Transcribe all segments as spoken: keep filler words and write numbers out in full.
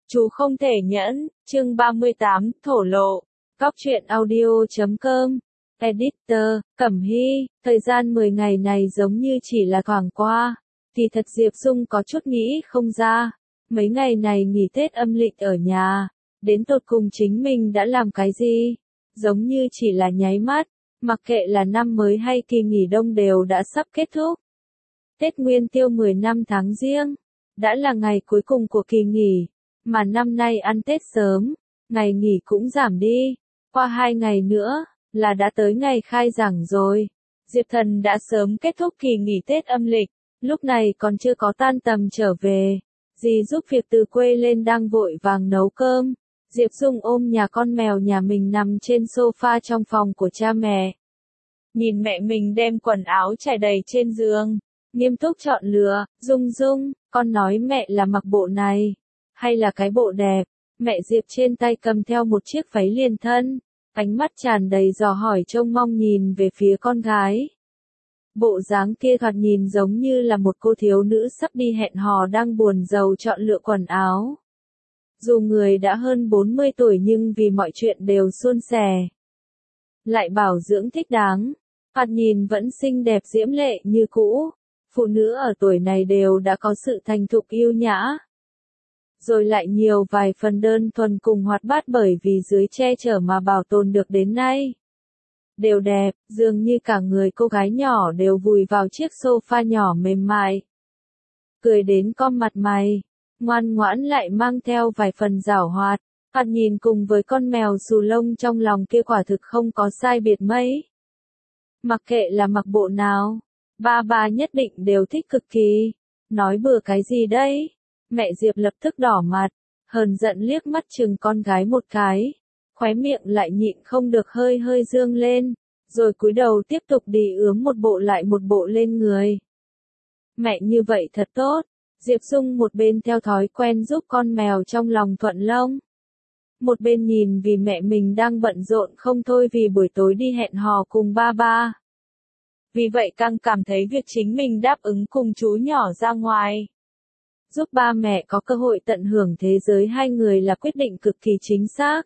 Chú không thể nhẫn, chương ba mươi tám, thổ lộ. Góc truyện audio.com. Editor, Cẩm Hy, thời gian mười ngày này giống như chỉ là thoảng qua. Thì thật Diệp Dung có chút nghĩ không ra. Mấy ngày này nghỉ Tết âm lịch ở nhà. Đến tột cùng chính mình đã làm cái gì? Giống như chỉ là nháy mắt. Mặc kệ là năm mới hay kỳ nghỉ đông đều đã sắp kết thúc. Tết Nguyên Tiêu mười lăm tháng Giêng. Đã là ngày cuối cùng của kỳ nghỉ. Mà năm nay ăn Tết sớm, ngày nghỉ cũng giảm đi. Qua hai ngày nữa, là đã tới ngày khai giảng rồi. Diệp Thần đã sớm kết thúc kỳ nghỉ Tết âm lịch, lúc này còn chưa có tan tầm trở về. Dì giúp việc từ quê lên đang vội vàng nấu cơm. Diệp Dung ôm nhà con mèo nhà mình nằm trên sofa trong phòng của cha mẹ. Nhìn mẹ mình đem quần áo trải đầy trên giường, nghiêm túc chọn lựa. Dung Dung, con nói mẹ là mặc bộ này, hay là cái bộ đẹp? Mẹ Diệp trên tay cầm theo một chiếc váy liền thân, ánh mắt tràn đầy dò hỏi trông mong nhìn về phía con gái. Bộ dáng kia thoạt nhìn giống như là một cô thiếu nữ sắp đi hẹn hò đang buồn rầu chọn lựa quần áo. Dù người đã hơn bốn mươi tuổi nhưng vì mọi chuyện đều suôn sẻ. Lại bảo dưỡng thích đáng, thoạt nhìn vẫn xinh đẹp diễm lệ như cũ. Phụ nữ ở tuổi này đều đã có sự thành thục yêu nhã. Rồi lại nhiều vài phần đơn thuần cùng hoạt bát bởi vì dưới che chở mà bảo tồn được đến nay. Đều đẹp, dường như cả người cô gái nhỏ đều vùi vào chiếc sofa nhỏ mềm mại. Cười đến cong mặt mày, ngoan ngoãn lại mang theo vài phần giảo hoạt, thoạt nhìn cùng với con mèo xù lông trong lòng kia quả thực không có sai biệt mấy. Mặc kệ là mặc bộ nào, ba ba nhất định đều thích cực kỳ. Nói bừa cái gì đấy? Mẹ Diệp lập tức đỏ mặt, hờn giận liếc mắt chừng con gái một cái, khóe miệng lại nhịn không được hơi hơi dương lên, rồi cúi đầu tiếp tục đi ướm một bộ lại một bộ lên người. Mẹ như vậy thật tốt. Diệp Dung một bên theo thói quen giúp con mèo trong lòng thuận lông, một bên nhìn vì mẹ mình đang bận rộn không thôi vì buổi tối đi hẹn hò cùng ba ba. Vì vậy càng cảm thấy việc chính mình đáp ứng cùng chú nhỏ ra ngoài, giúp ba mẹ có cơ hội tận hưởng thế giới hai người là quyết định cực kỳ chính xác.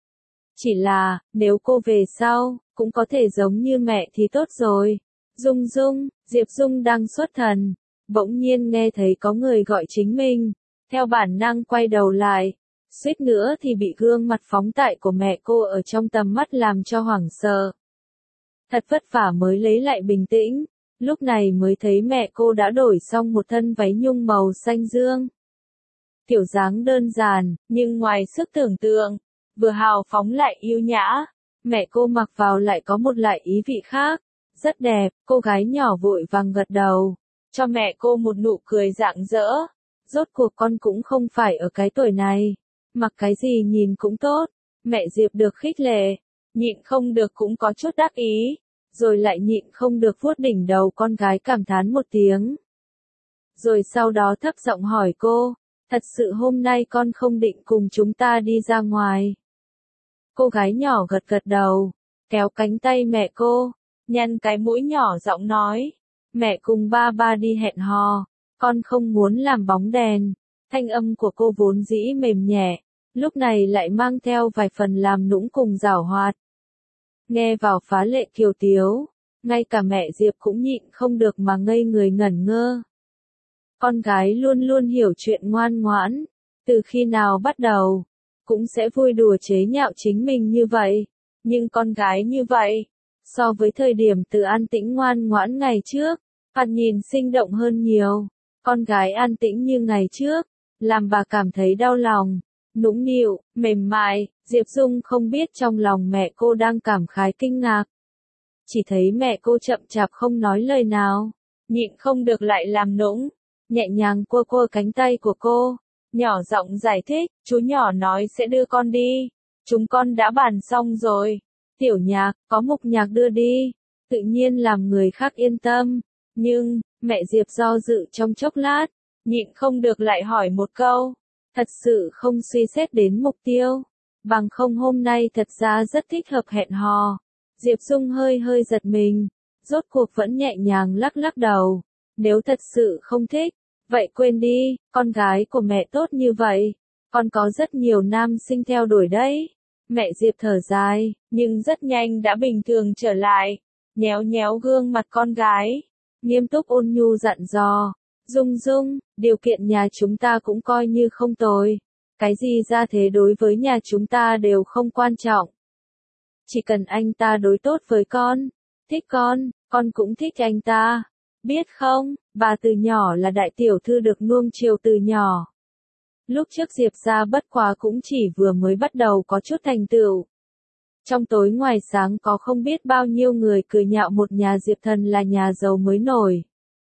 Chỉ là, nếu cô về sau, cũng có thể giống như mẹ thì tốt rồi. Dung Dung, Diệp Dung đang xuất thần, bỗng nhiên nghe thấy có người gọi chính mình, theo bản năng quay đầu lại, suýt nữa thì bị gương mặt phóng đại của mẹ cô ở trong tầm mắt làm cho hoảng sợ. Thật vất vả mới lấy lại bình tĩnh, lúc này mới thấy mẹ cô đã đổi xong một thân váy nhung màu xanh dương. Kiểu dáng đơn giản, nhưng ngoài sức tưởng tượng, vừa hào phóng lại yêu nhã, mẹ cô mặc vào lại có một loại ý vị khác, rất đẹp. Cô gái nhỏ vội vàng gật đầu, cho mẹ cô một nụ cười rạng rỡ. Rốt cuộc con cũng không phải ở cái tuổi này, mặc cái gì nhìn cũng tốt. Mẹ Diệp được khích lệ, nhịn không được cũng có chút đắc ý, rồi lại nhịn không được vuốt đỉnh đầu con gái cảm thán một tiếng. Rồi sau đó thấp giọng hỏi cô, thật sự hôm nay con không định cùng chúng ta đi ra ngoài? Cô gái nhỏ gật gật đầu, kéo cánh tay mẹ cô, nhăn cái mũi nhỏ giọng nói, mẹ cùng ba ba đi hẹn hò, con không muốn làm bóng đèn. Thanh âm của cô vốn dĩ mềm nhẹ, lúc này lại mang theo vài phần làm nũng cùng giảo hoạt. Nghe vào phá lệ kiều tiếu, ngay cả mẹ Diệp cũng nhịn không được mà ngây người ngẩn ngơ. Con gái luôn luôn hiểu chuyện ngoan ngoãn, từ khi nào bắt đầu, cũng sẽ vui đùa chế nhạo chính mình như vậy. Nhưng con gái như vậy, so với thời điểm từ an tĩnh ngoan ngoãn ngày trước, thoạt nhìn sinh động hơn nhiều. Con gái an tĩnh như ngày trước, làm bà cảm thấy đau lòng, nũng nịu, mềm mại. Diệp Dung không biết trong lòng mẹ cô đang cảm khái kinh ngạc. Chỉ thấy mẹ cô chậm chạp không nói lời nào, nhịn không được lại làm nũng, nhẹ nhàng cua cua cánh tay của cô, nhỏ giọng giải thích, chú nhỏ nói sẽ đưa con đi, chúng con đã bàn xong rồi. Tiểu Nhạc, có Mục Nhạc đưa đi, tự nhiên làm người khác yên tâm. Nhưng, mẹ Diệp do dự trong chốc lát, nhịn không được lại hỏi một câu, thật sự không suy xét đến mục tiêu, bằng không hôm nay thật ra rất thích hợp hẹn hò. Diệp Dung hơi hơi giật mình, rốt cuộc vẫn nhẹ nhàng lắc lắc đầu, nếu thật sự không thích, vậy quên đi, con gái của mẹ tốt như vậy, Còn có rất nhiều nam sinh theo đuổi đấy. Mẹ Diệp thở dài, nhưng rất nhanh đã bình thường trở lại. Nhéo nhéo gương mặt con gái. Nghiêm túc ôn nhu dặn dò. Dung Dung, điều kiện nhà chúng ta cũng coi như không tồi. Cái gì ra thế đối với nhà chúng ta đều không quan trọng. Chỉ cần anh ta đối tốt với con. Thích con, con cũng thích anh ta. Biết không, bà từ nhỏ là đại tiểu thư được nuông chiều từ nhỏ. Lúc trước Diệp gia bất quá cũng chỉ vừa mới bắt đầu có chút thành tựu. Trong tối ngoài sáng có không biết bao nhiêu người cười nhạo một nhà Diệp Thần là nhà giàu mới nổi.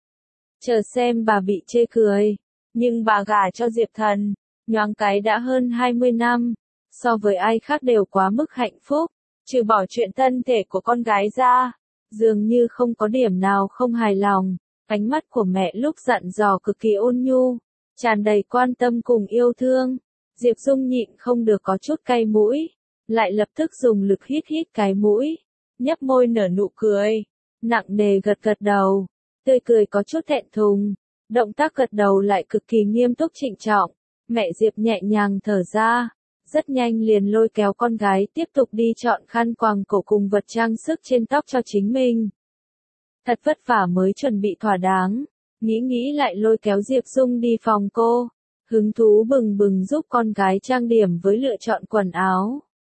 Chờ xem bà bị chê cười. Nhưng bà gả cho Diệp Thần, nhoáng cái đã hơn hai mươi năm. So với ai khác đều quá mức hạnh phúc. Trừ bỏ chuyện thân thể của con gái ra, dường như không có điểm nào không hài lòng. Ánh mắt của mẹ lúc dặn dò cực kỳ ôn nhu, tràn đầy quan tâm cùng yêu thương. Diệp Dung nhịn không được có chút cay mũi, lại lập tức dùng lực hít hít cái mũi, nhấp môi nở nụ cười, nặng nề gật gật đầu, tươi cười có chút thẹn thùng, động tác gật đầu lại cực kỳ nghiêm túc trịnh trọng. Mẹ Diệp nhẹ nhàng thở ra, rất nhanh liền lôi kéo con gái tiếp tục đi chọn khăn quàng cổ cùng vật trang sức trên tóc cho chính mình. Thật vất vả mới chuẩn bị thỏa đáng, nghĩ nghĩ lại lôi kéo Diệp Dung đi phòng cô, hứng thú bừng bừng giúp con gái trang điểm với lựa chọn quần áo.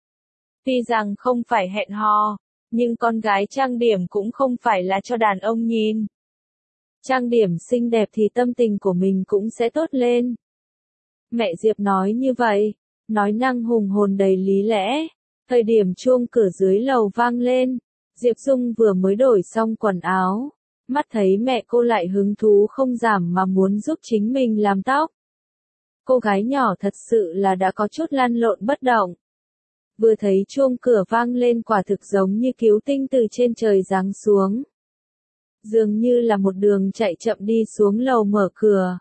Tuy rằng không phải hẹn hò, nhưng con gái trang điểm cũng không phải là cho đàn ông nhìn. Trang điểm xinh đẹp thì tâm tình của mình cũng sẽ tốt lên. Mẹ Diệp nói như vậy, nói năng hùng hồn đầy lý lẽ. Thời điểm chuông cửa dưới lầu vang lên, Diệp Dung vừa mới đổi xong quần áo, mắt thấy mẹ cô lại hứng thú không giảm mà muốn giúp chính mình làm tóc. Cô gái nhỏ thật sự là đã có chút lăn lộn bất động. Vừa thấy chuông cửa vang lên quả thực giống như cứu tinh từ trên trời giáng xuống. Dường như là một đường chạy chậm đi xuống lầu mở cửa.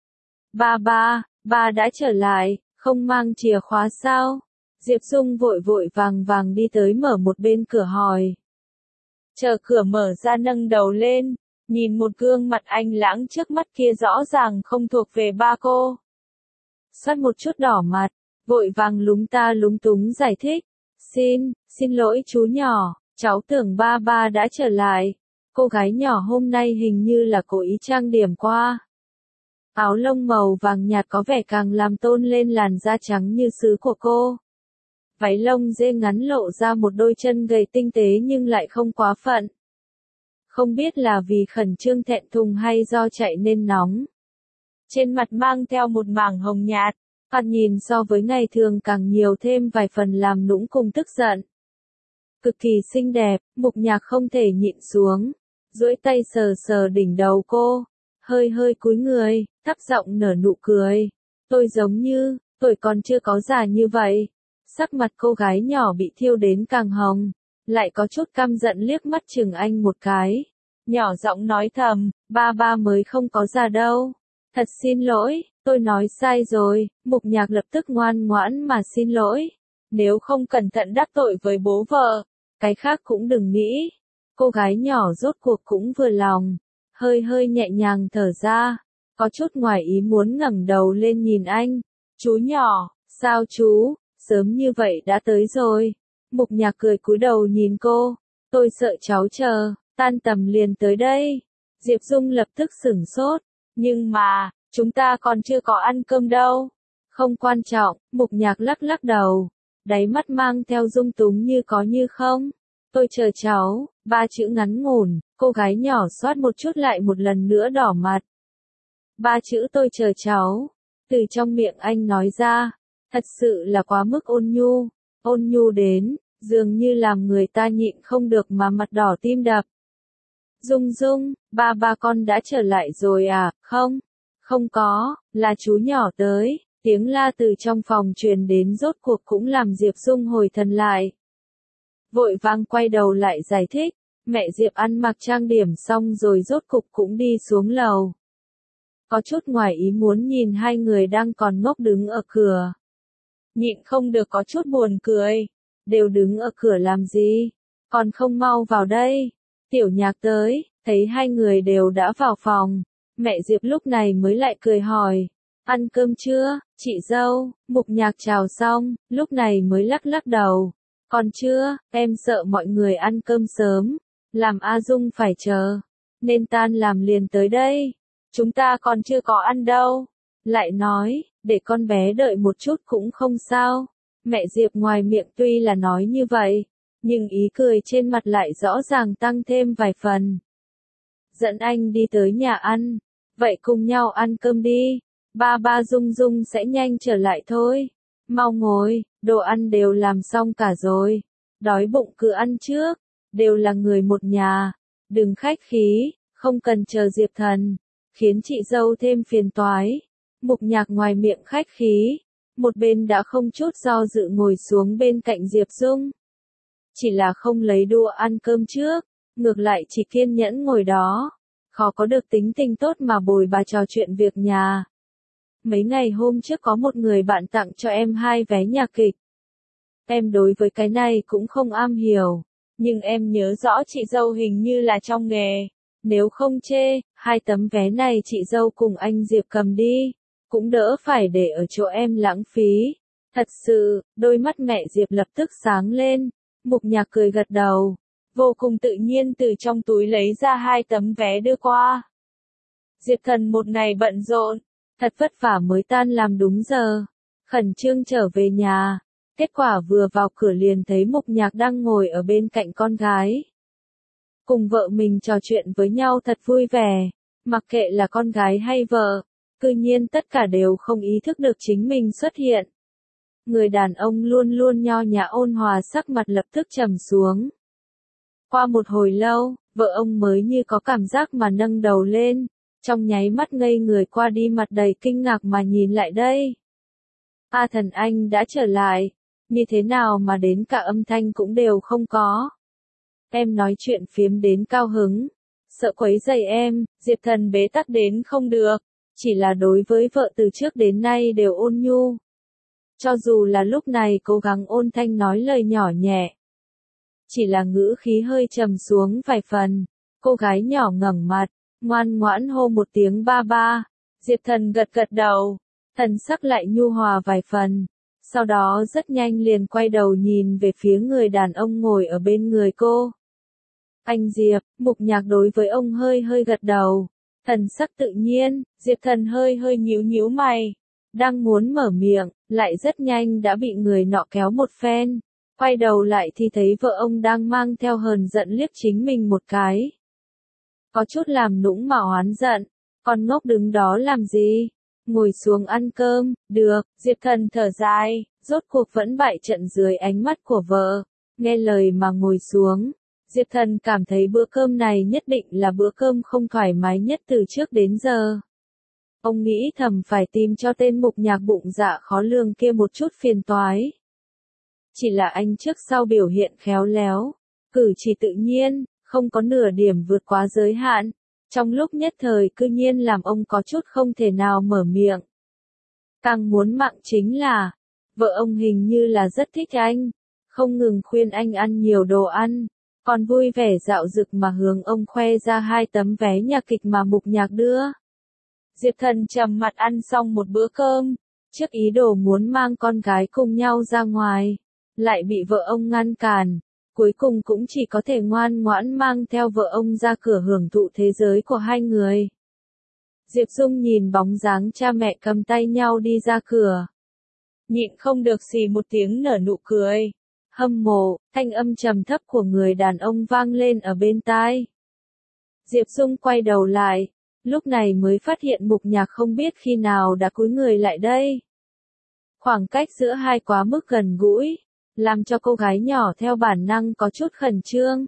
Ba ba, ba đã trở lại, không mang chìa khóa sao? Diệp Dung vội vội vàng vàng đi tới mở một bên cửa hỏi. Chờ cửa mở ra nâng đầu lên, nhìn một gương mặt anh lãng trước mắt kia rõ ràng không thuộc về ba cô. Xoát một chút đỏ mặt, vội vàng lúng ta lúng túng giải thích. Xin, xin lỗi chú nhỏ, cháu tưởng ba ba đã trở lại. Cô gái nhỏ hôm nay hình như là cố ý trang điểm qua. Áo lông màu vàng nhạt có vẻ càng làm tôn lên làn da trắng như sứ của cô. Váy lông dê ngắn lộ ra một đôi chân gầy tinh tế nhưng lại không quá phận. Không biết là vì khẩn trương thẹn thùng hay do chạy nên nóng. Trên mặt mang theo một mảng hồng nhạt, thoạt nhìn so với ngày thường càng nhiều thêm vài phần làm nũng cùng tức giận. Cực kỳ xinh đẹp, Mục Nhạc không thể nhịn xuống, duỗi tay sờ sờ đỉnh đầu cô, hơi hơi cúi người, thấp giọng nở nụ cười. Tôi giống như, tuổi còn chưa có già như vậy. Sắc mặt cô gái nhỏ bị thiêu đến càng hồng, lại có chút căm giận liếc mắt chừng anh một cái. Nhỏ giọng nói thầm, ba ba mới không có già đâu. Thật xin lỗi, tôi nói sai rồi. Mục Nhạc lập tức ngoan ngoãn mà xin lỗi. Nếu không cẩn thận đắc tội với bố vợ, cái khác cũng đừng nghĩ. Cô gái nhỏ rốt cuộc cũng vừa lòng, hơi hơi nhẹ nhàng thở ra, có chút ngoài ý muốn ngẩng đầu lên nhìn anh. Chú nhỏ, sao chú, sớm như vậy đã tới rồi. Mục Nhạc cười cúi đầu nhìn cô, tôi sợ cháu chờ, tan tầm liền tới đây. Diệp Dung lập tức sửng sốt, nhưng mà, chúng ta còn chưa có ăn cơm đâu. Không quan trọng, Mục Nhạc lắc lắc đầu, đáy mắt mang theo dung túng như có như không. Tôi chờ cháu, ba chữ ngắn ngủn, cô gái nhỏ xoát một chút lại một lần nữa đỏ mặt. Ba chữ tôi chờ cháu, từ trong miệng anh nói ra, thật sự là quá mức ôn nhu, ôn nhu đến, dường như làm người ta nhịn không được mà mặt đỏ tim đập. Dung Dung, ba ba con đã trở lại rồi à, không? Không có, là chú nhỏ tới, tiếng la từ trong phòng truyền đến rốt cuộc cũng làm Diệp Dung hồi thần lại. Vội vàng quay đầu lại giải thích, mẹ Diệp ăn mặc trang điểm xong rồi rốt cục cũng đi xuống lầu. Có chút ngoài ý muốn nhìn hai người đang còn ngốc đứng ở cửa. Nhịn không được có chút buồn cười, đều đứng ở cửa làm gì, còn không mau vào đây. Tiểu Nhạc tới, thấy hai người đều đã vào phòng, mẹ Diệp lúc này mới lại cười hỏi, Ăn cơm chưa, chị dâu? Mục Nhạc chào xong, lúc này mới lắc lắc đầu. Còn chưa, em sợ mọi người ăn cơm sớm, làm A Dung phải chờ, nên tan làm liền tới đây. Chúng ta còn chưa có ăn đâu. Lại nói, để con bé đợi một chút cũng không sao. Mẹ Diệp ngoài miệng tuy là nói như vậy, nhưng ý cười trên mặt lại rõ ràng tăng thêm vài phần. Dẫn anh đi tới nhà ăn, vậy cùng nhau ăn cơm đi, ba ba Dung Dung sẽ nhanh trở lại thôi. Mau ngồi, đồ ăn đều làm xong cả rồi, đói bụng cứ ăn trước, đều là người một nhà, đừng khách khí, không cần chờ Diệp Thần, khiến chị dâu thêm phiền toái. Mục Nhạc ngoài miệng khách khí, một bên đã không chút do dự ngồi xuống bên cạnh Diệp Dung. Chỉ là không lấy đũa ăn cơm trước, ngược lại chỉ kiên nhẫn ngồi đó, khó có được tính tình tốt mà bồi bà trò chuyện việc nhà. Mấy ngày hôm trước có một người bạn tặng cho em hai vé nhạc kịch. Em đối với cái này cũng không am hiểu, nhưng em nhớ rõ chị dâu hình như là trong nghề. Nếu không chê, hai tấm vé này chị dâu cùng anh Diệp cầm đi, cũng đỡ phải để ở chỗ em lãng phí. Thật sự, đôi mắt mẹ Diệp lập tức sáng lên. Mục Nhạc cười gật đầu, vô cùng tự nhiên từ trong túi lấy ra hai tấm vé đưa qua. Diệp Thần một ngày bận rộn, thật vất vả mới tan làm đúng giờ, khẩn trương trở về nhà. Kết quả vừa vào cửa liền thấy Mục Nhạc đang ngồi ở bên cạnh con gái. Cùng vợ mình trò chuyện với nhau thật vui vẻ, mặc kệ là con gái hay vợ, cư nhiên tất cả đều không ý thức được chính mình xuất hiện. Người đàn ông luôn luôn nho nhã ôn hòa sắc mặt lập tức trầm xuống. Qua một hồi lâu, vợ ông mới như có cảm giác mà nâng đầu lên, trong nháy mắt ngây người qua đi mặt đầy kinh ngạc mà nhìn lại đây. A Thần anh đã trở lại, như thế nào mà đến cả âm thanh cũng đều không có. Em nói chuyện phiếm đến cao hứng, sợ quấy rầy em, Diệp Thần bế tắc đến không được, chỉ là đối với vợ từ trước đến nay đều ôn nhu. Cho dù là lúc này cố gắng ôn thanh nói lời nhỏ nhẹ, chỉ là ngữ khí hơi trầm xuống vài phần, cô gái nhỏ ngẩng mặt, ngoan ngoãn hô một tiếng ba ba. Diệp Thần gật gật đầu, thần sắc lại nhu hòa vài phần, sau đó rất nhanh liền quay đầu nhìn về phía người đàn ông ngồi ở bên người cô. Anh Diệp, Mục Nhạc đối với ông hơi hơi gật đầu, thần sắc tự nhiên. Diệp Thần hơi hơi nhíu nhíu mày, đang muốn mở miệng, lại rất nhanh đã bị người nọ kéo một phen, quay đầu lại thì thấy vợ ông đang mang theo hờn giận liếc chính mình một cái. Có chút làm nũng mà oán giận, con ngốc đứng đó làm gì? Ngồi xuống ăn cơm, được. Diệp Thần thở dài, rốt cuộc vẫn bại trận dưới ánh mắt của vợ, nghe lời mà ngồi xuống. Diệp Thần cảm thấy bữa cơm này nhất định là bữa cơm không thoải mái nhất từ trước đến giờ. Ông nghĩ thầm phải tìm cho tên Mục Nhạc bụng dạ khó lường kia một chút phiền toái. Chỉ là anh trước sau biểu hiện khéo léo, cử chỉ tự nhiên, không có nửa điểm vượt quá giới hạn. Trong lúc nhất thời cư nhiên làm ông có chút không thể nào mở miệng. Càng muốn mạng chính là, vợ ông hình như là rất thích anh, không ngừng khuyên anh ăn nhiều đồ ăn, còn vui vẻ dạo dực mà hướng ông khoe ra hai tấm vé nhạc kịch mà Mục Nhạc đưa. Diệp Thần trầm mặt ăn xong một bữa cơm, trước ý đồ muốn mang con gái cùng nhau ra ngoài, lại bị vợ ông ngăn cản, cuối cùng cũng chỉ có thể ngoan ngoãn mang theo vợ ông ra cửa hưởng thụ thế giới của hai người. Diệp Dung nhìn bóng dáng cha mẹ cầm tay nhau đi ra cửa, nhịn không được xì một tiếng nở nụ cười. Hâm mộ, thanh âm trầm thấp của người đàn ông vang lên ở bên tai. Diệp Dung quay đầu lại, lúc này mới phát hiện Mục Nhạc không biết khi nào đã cúi người lại đây. Khoảng cách giữa hai quá mức gần gũi, làm cho cô gái nhỏ theo bản năng có chút khẩn trương.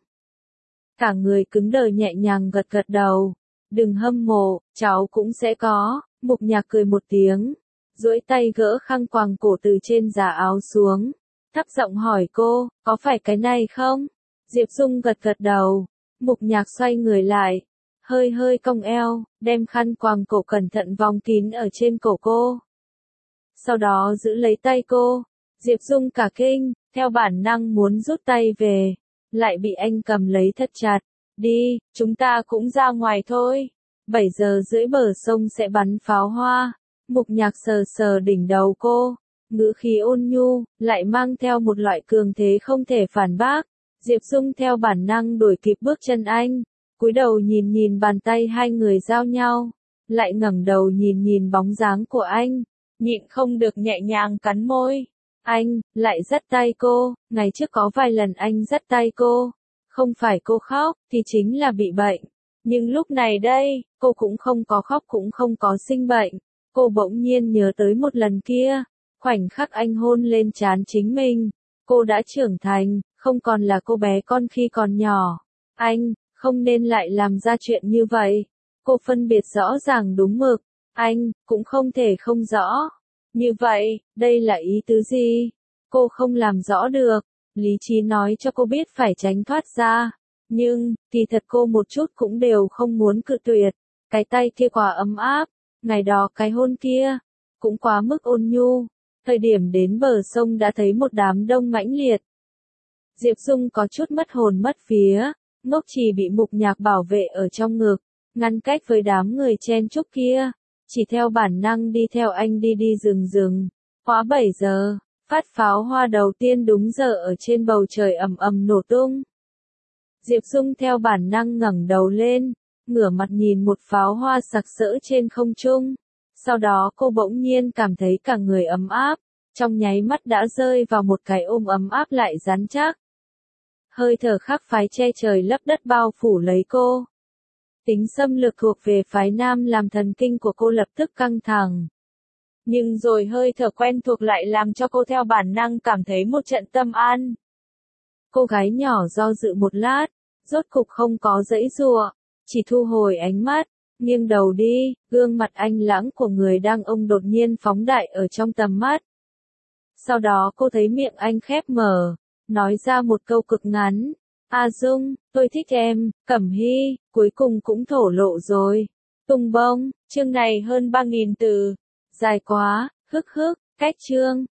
Cả người cứng đờ nhẹ nhàng gật gật đầu, đừng hâm mộ, cháu cũng sẽ có. Mục Nhạc cười một tiếng, duỗi tay gỡ khăn quàng cổ từ trên giá áo xuống, thấp giọng hỏi cô, có phải cái này không? Diệp Dung gật gật đầu, Mục Nhạc xoay người lại, hơi hơi cong eo, đem khăn quàng cổ cẩn thận vòng kín ở trên cổ cô. Sau đó giữ lấy tay cô, Diệp Dung cả kinh, theo bản năng muốn rút tay về, lại bị anh cầm lấy thật chặt. Đi, chúng ta cũng ra ngoài thôi, bảy giờ rưỡi bờ sông sẽ bắn pháo hoa. Mục Nhạc sờ sờ đỉnh đầu cô, ngữ khí ôn nhu, lại mang theo một loại cường thế không thể phản bác. Diệp Dung theo bản năng đuổi kịp bước chân anh, cúi đầu nhìn nhìn bàn tay hai người giao nhau, lại ngẩng đầu nhìn nhìn bóng dáng của anh, nhịn không được nhẹ nhàng cắn môi. Anh, lại dắt tay cô, ngày trước có vài lần anh dắt tay cô, không phải cô khóc, thì chính là bị bệnh. Nhưng lúc này đây, cô cũng không có khóc cũng không có sinh bệnh. Cô bỗng nhiên nhớ tới một lần kia, khoảnh khắc anh hôn lên trán chính mình. Cô đã trưởng thành, không còn là cô bé con khi còn nhỏ. Anh, không nên lại làm ra chuyện như vậy. Cô phân biệt rõ ràng đúng mực, anh, cũng không thể không rõ. Như vậy, đây là ý tứ gì? Cô không làm rõ được. Lý trí nói cho cô biết phải tránh thoát ra. Nhưng, kỳ thật cô một chút cũng đều không muốn cự tuyệt. Cái tay kia quá ấm áp. Ngày đó cái hôn kia, cũng quá mức ôn nhu. Thời điểm đến bờ sông đã thấy một đám đông mãnh liệt. Diệp Dung có chút mất hồn mất vía. Ngốc Trì bị Mục Nhạc bảo vệ ở trong ngực, ngăn cách với đám người chen chúc kia. Chỉ theo bản năng đi theo anh đi đi rừng rừng. Quá bảy giờ, phát pháo hoa đầu tiên đúng giờ ở trên bầu trời ầm ầm nổ tung. Diệp Dung theo bản năng ngẩng đầu lên, ngửa mặt nhìn một pháo hoa sặc sỡ trên không trung. Sau đó cô bỗng nhiên cảm thấy cả người ấm áp, trong nháy mắt đã rơi vào một cái ôm ấm áp lại rắn chắc. Hơi thở khắc phái che trời lấp đất bao phủ lấy cô. Tính xâm lược thuộc về phái nam làm thần kinh của cô lập tức căng thẳng. Nhưng rồi hơi thở quen thuộc lại làm cho cô theo bản năng cảm thấy một trận tâm an. Cô gái nhỏ do dự một lát, rốt cục không có giãy giụa, chỉ thu hồi ánh mắt, nghiêng đầu đi, gương mặt anh lãng của người đang ôm đột nhiên phóng đại ở trong tầm mắt. Sau đó cô thấy miệng anh khép mở, nói ra một câu cực ngắn. A Dung, tôi thích em. Cẩm Hy, cuối cùng cũng thổ lộ rồi. Tung bông, chương này hơn ba nghìn từ. Dài quá, hức hức, cách chương.